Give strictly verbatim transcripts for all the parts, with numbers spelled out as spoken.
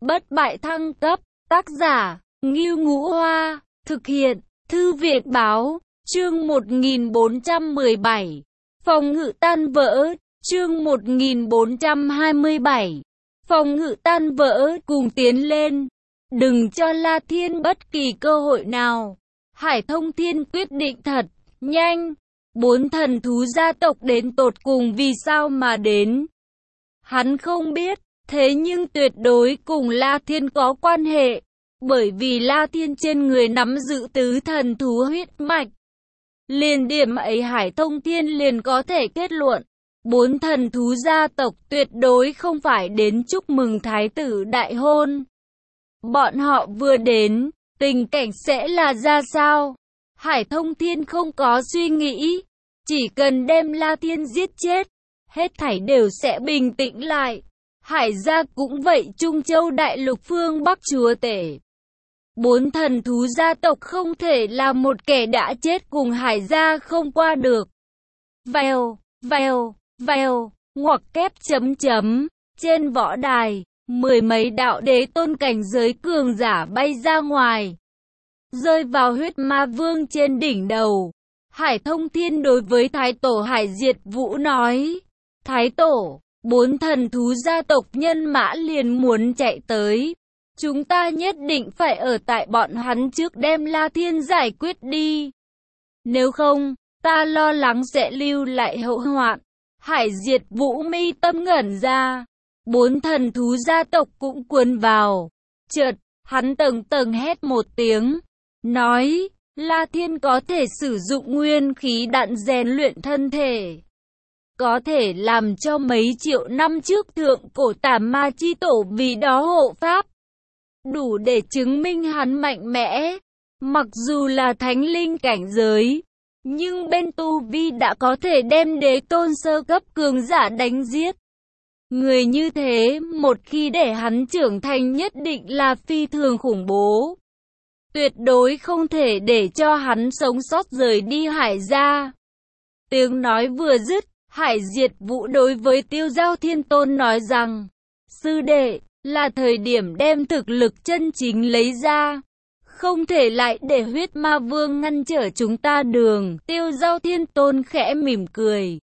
bất bại thăng cấp, tác giả, Ngưu Ngũ Hoa, thực hiện, Thư viện Báo, chương một nghìn bốn trăm mười bảy, phòng ngự tan vỡ, chương một nghìn bốn trăm hai mươi bảy, phòng ngự tan vỡ, cùng tiến lên, đừng cho La Thiên bất kỳ cơ hội nào. Hải Thông Thiên quyết định thật nhanh. Bốn thần thú gia tộc đến tột cùng vì sao mà đến, hắn không biết, thế nhưng tuyệt đối cùng La Thiên có quan hệ, bởi vì La Thiên trên người nắm giữ tứ thần thú huyết mạch. Liền điểm ấy Hải Thông Thiên liền có thể kết luận, bốn thần thú gia tộc tuyệt đối không phải đến chúc mừng thái tử đại hôn. Bọn họ vừa đến, tình cảnh sẽ là ra sao? Hải Thông Thiên không có suy nghĩ, chỉ cần đem La Thiên giết chết, hết thảy đều sẽ bình tĩnh lại. Hải gia cũng vậy, Trung Châu đại lục phương Bắc chúa tể. Bốn thần thú gia tộc không thể là một kẻ đã chết cùng Hải gia không qua được. Vèo, vèo, vèo, ngoặc kép chấm chấm, trên võ đài, mười mấy đạo đế tôn cảnh giới cường giả bay ra ngoài, rơi vào huyết ma vương trên đỉnh đầu. Hải Thông Thiên đối với Thái Tổ Hải Diệt Vũ nói, Thái Tổ, bốn thần thú gia tộc nhân mã liền muốn chạy tới. Chúng ta nhất định phải ở tại bọn hắn trước đem La Thiên giải quyết đi. Nếu không, ta lo lắng sẽ lưu lại hậu hoạn. Hải Diệt Vũ mi tâm ngẩn ra. Bốn thần thú gia tộc cũng cuốn vào. Chợt, hắn tầng tầng hét một tiếng, nói, La Thiên có thể sử dụng nguyên khí đạn rèn luyện thân thể, có thể làm cho mấy triệu năm trước thượng cổ Tà Ma chi tổ vì đó hộ pháp, đủ để chứng minh hắn mạnh mẽ. Mặc dù là thánh linh cảnh giới, nhưng bên tu vi đã có thể đem đế tôn sơ cấp cường giả đánh giết. Người như thế, một khi để hắn trưởng thành nhất định là phi thường khủng bố. Tuyệt đối không thể để cho hắn sống sót rời đi Hải gia. Tiếng nói vừa dứt, Hải Diệt Vũ đối với Tiêu Giao Thiên Tôn nói rằng, sư đệ, là thời điểm đem thực lực chân chính lấy ra. Không thể lại để huyết ma vương ngăn trở chúng ta đường. Tiêu Giao Thiên Tôn khẽ mỉm cười,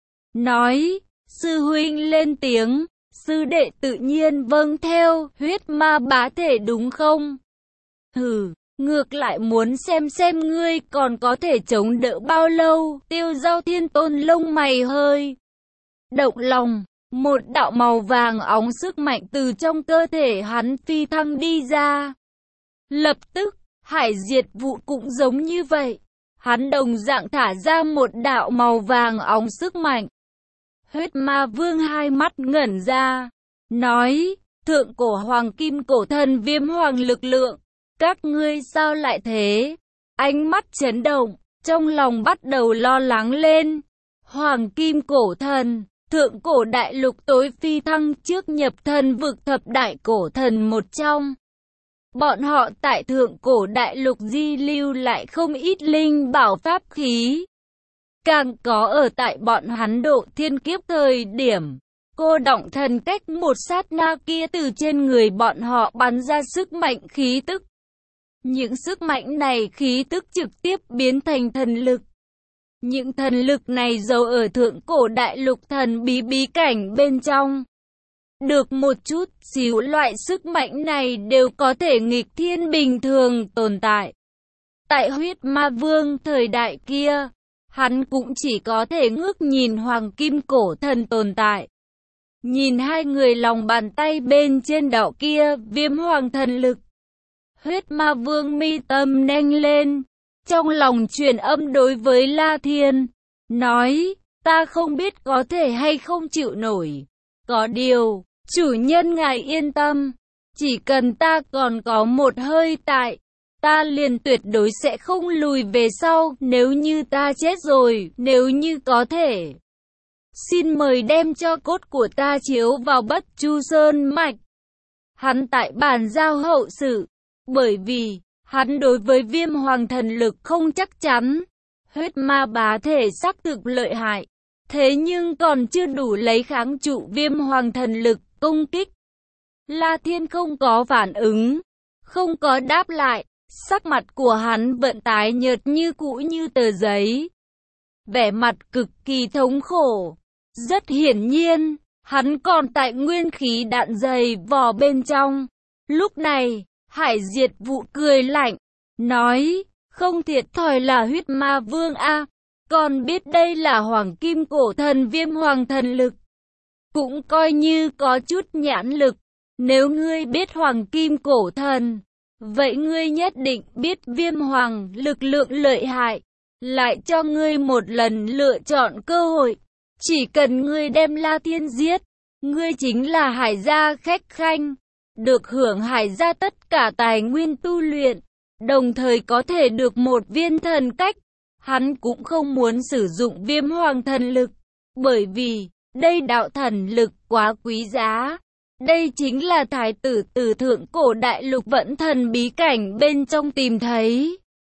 nói, sư huynh lên tiếng, sư đệ tự nhiên vâng theo. Huyết ma bá thể đúng không? Hừ, ngược lại muốn xem xem ngươi còn có thể chống đỡ bao lâu. Tiêu Giao Thiên Tôn lông mày hơi động lòng, một đạo màu vàng óng sức mạnh từ trong cơ thể hắn phi thăng đi ra. Lập tức, Hải Diệt Vũ cũng giống như vậy, hắn đồng dạng thả ra một đạo màu vàng óng sức mạnh. Huyết ma vương hai mắt ngẩn ra, nói, thượng cổ hoàng kim cổ thần viêm hoàng lực lượng, các ngươi sao lại thế? Ánh mắt chấn động, trong lòng bắt đầu lo lắng lên. Hoàng kim cổ thần, thượng cổ đại lục tối phi thăng trước nhập thần vực thập đại cổ thần một trong. Bọn họ tại thượng cổ đại lục di lưu lại không ít linh bảo pháp khí. Càng có ở tại bọn hắn độ thiên kiếp thời điểm, cô động thần cách một sát na kia từ trên người bọn họ bắn ra sức mạnh khí tức. Những sức mạnh này khí tức trực tiếp biến thành thần lực. Những thần lực này giấu ở thượng cổ đại lục thần bí bí cảnh bên trong. Được một chút xíu loại sức mạnh này đều có thể nghịch thiên bình thường tồn tại. Tại huyết ma vương thời đại kia, hắn cũng chỉ có thể ngước nhìn hoàng kim cổ thần tồn tại. Nhìn hai người lòng bàn tay bên trên đạo kia viêm hoàng thần lực. Huyết ma vương mi tâm nanh lên, trong lòng truyền âm đối với La Thiên, nói, ta không biết có thể hay không chịu nổi. Có điều, chủ nhân ngài yên tâm, chỉ cần ta còn có một hơi tại, ta liền tuyệt đối sẽ không lùi về sau. Nếu như ta chết rồi, nếu như có thể, xin mời đem cho cốt của ta chiếu vào Bất Chu Sơn mạch. Hắn tại bàn giao hậu sự, bởi vì hắn đối với viêm hoàng thần lực không chắc chắn. Huyết ma bá thể xác thực lợi hại, thế nhưng còn chưa đủ lấy kháng trụ viêm hoàng thần lực công kích. La Thiên không có phản ứng, không có đáp lại, sắc mặt của hắn vẫn tái nhợt như cũ như tờ giấy. Vẻ mặt cực kỳ thống khổ. Rất hiển nhiên, hắn còn tại nguyên khí đạn dày vò bên trong. Lúc này, Hải Diệt Vụ cười lạnh, nói, không thiệt thòi là huyết ma vương a, còn biết đây là hoàng kim cổ thần viêm hoàng thần lực. Cũng coi như có chút nhãn lực, nếu ngươi biết hoàng kim cổ thần, vậy ngươi nhất định biết viêm hoàng lực lượng lợi hại, lại cho ngươi một lần lựa chọn cơ hội. Chỉ cần ngươi đem La Thiên giết, ngươi chính là Hải gia khách khanh, được hưởng Hải gia tất cả tài nguyên tu luyện, đồng thời có thể được một viên thần cách. Hắn cũng không muốn sử dụng viêm hoàng thần lực, bởi vì đây đạo thần lực quá quý giá. Đây chính là thái tử từ thượng cổ đại lục vẫn thần bí cảnh bên trong tìm thấy.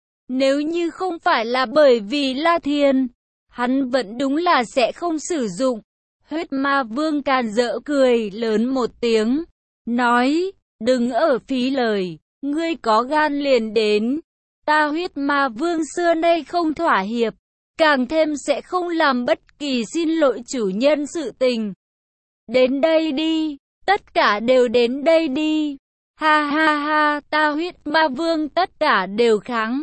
Nếu như không phải là bởi vì La Thiên, hắn vẫn đúng là sẽ không sử dụng. Huyết ma vương càn rỡ cười lớn một tiếng, nói, đừng ở phí lời, ngươi có gan liền đến. Ta huyết ma vương xưa nay không thỏa hiệp, càng thêm sẽ không làm bất kỳ xin lỗi chủ nhân sự tình. Đến đây đi, tất cả đều đến đây đi. Ha ha ha, ta huyết ma vương tất cả đều kháng.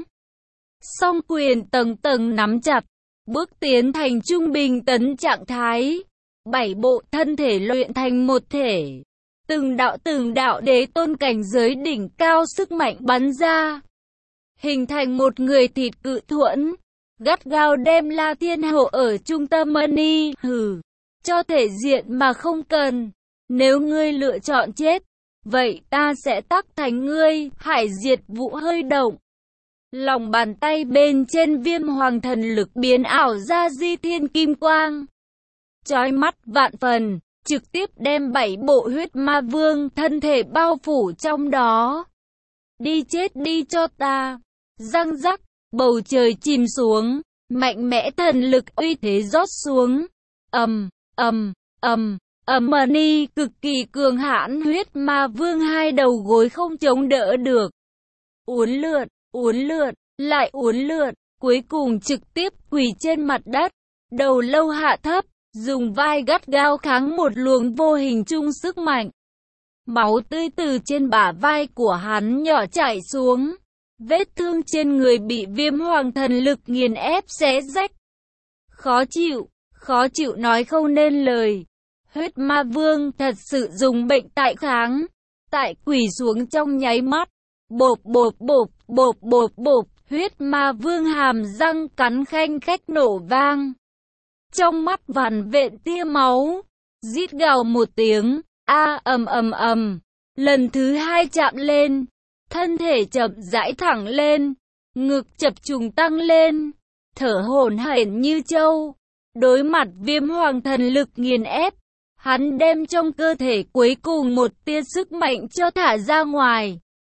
Song quyền tầng tầng nắm chặt, bước tiến thành trung bình tấn trạng thái. Bảy bộ thân thể luyện thành một thể. Từng đạo từng đạo đế tôn cảnh giới đỉnh cao sức mạnh bắn ra, hình thành một người thịt cự thuẫn, gắt gao đem La Thiên hộ ở trung tâm mani. Hừ, cho thể diện mà không cần. Nếu ngươi lựa chọn chết, vậy ta sẽ tắc thành ngươi. Hải Diệt Vụ hơi động, lòng bàn tay bên trên viêm hoàng thần lực biến ảo ra di thiên kim quang, chói mắt vạn phần, trực tiếp đem bảy bộ huyết ma vương thân thể bao phủ trong đó. Đi chết đi cho ta. Răng rắc, bầu trời chìm xuống, mạnh mẽ thần lực uy thế rót xuống. Ầm, ầm, ầm, ầm, mani cực kỳ cường hãn huyết ma vương hai đầu gối không chống đỡ được. Uốn lượn, uốn lượn, lại uốn lượn, cuối cùng trực tiếp quỳ trên mặt đất, đầu lâu hạ thấp, dùng vai gắt gao kháng một luồng vô hình chung sức mạnh. Máu tươi từ trên bả vai của hắn nhỏ chảy xuống. Vết thương trên người bị viêm hoàng thần lực nghiền ép xé rách. Khó chịu, khó chịu nói không nên lời. Huyết ma vương thật sự dùng bệnh tại kháng. Tại quỳ xuống trong nháy mắt. Bộp bộp bộp, bộp bộp bộp, huyết ma vương hàm răng cắn khanh khách nổ vang. Trong mắt vằn vện tia máu. Rít gào một tiếng, a ầm ầm ầm. Lần thứ hai chạm lên. Thân thể chậm rãi thẳng lên, ngực chập trùng tăng lên, thở hổn hển như trâu. Đối mặt viêm hoàng thần lực nghiền ép, hắn đem trong cơ thể cuối cùng một tia sức mạnh cho thả ra ngoài.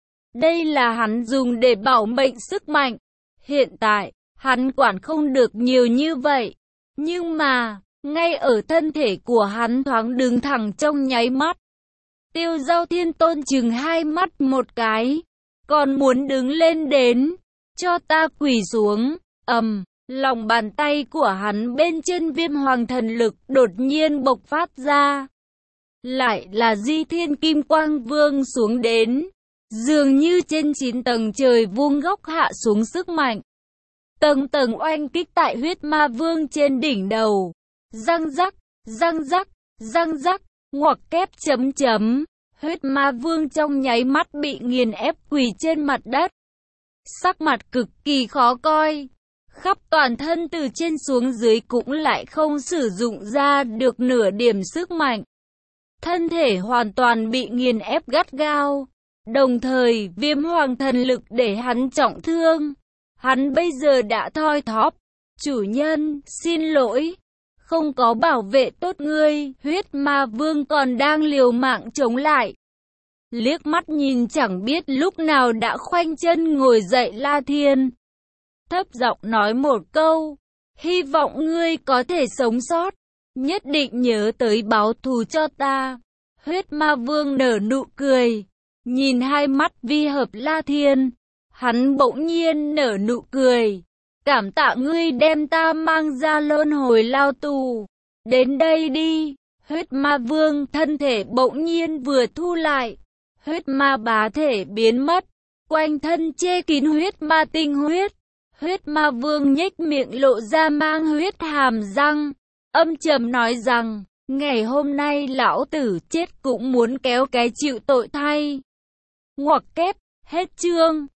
Đây là hắn dùng để bảo mệnh sức mạnh. Hiện tại, hắn quản không được nhiều như vậy. Nhưng mà, ngay ở thân thể của hắn thoáng đứng thẳng trong nháy mắt. Tiêu Giao Thiên Tôn chừng hai mắt một cái, còn muốn đứng lên đến, cho ta quỳ xuống. Ầm, lòng bàn tay của hắn bên trên viêm hoàng thần lực đột nhiên bộc phát ra. Lại là Di Thiên Kim Quang Vương xuống đến, dường như trên chín tầng trời vuông góc hạ xuống sức mạnh. Tầng tầng oanh kích tại huyết ma vương trên đỉnh đầu. Răng rắc, răng rắc, răng rắc, ngoặc kép chấm chấm. Huyết ma vương trong nháy mắt bị nghiền ép quỳ trên mặt đất. Sắc mặt cực kỳ khó coi. Khắp toàn thân từ trên xuống dưới cũng lại không sử dụng ra được nửa điểm sức mạnh. Thân thể hoàn toàn bị nghiền ép gắt gao. Đồng thời viêm hoàng thần lực để hắn trọng thương. Hắn bây giờ đã thoi thóp. Chủ nhân, xin lỗi. Không có bảo vệ tốt ngươi, huyết ma vương còn đang liều mạng chống lại. Liếc mắt nhìn chẳng biết lúc nào đã khoanh chân ngồi dậy La Thiên. Thấp giọng nói một câu, hy vọng ngươi có thể sống sót, nhất định nhớ tới báo thù cho ta. Huyết ma vương nở nụ cười, nhìn hai mắt Vi Hợp La Thiên, hắn bỗng nhiên nở nụ cười. Cảm tạ ngươi đem ta mang ra luân hồi lao tù. Đến đây đi. Huyết ma vương thân thể bỗng nhiên vừa thu lại. Huyết ma bá thể biến mất. Quanh thân che kín huyết ma tinh huyết. Huyết ma vương nhếch miệng lộ ra mang huyết hàm răng. Âm trầm nói rằng, ngày hôm nay lão tử chết cũng muốn kéo cái chịu tội thay. Ngoặc kép, hết chương.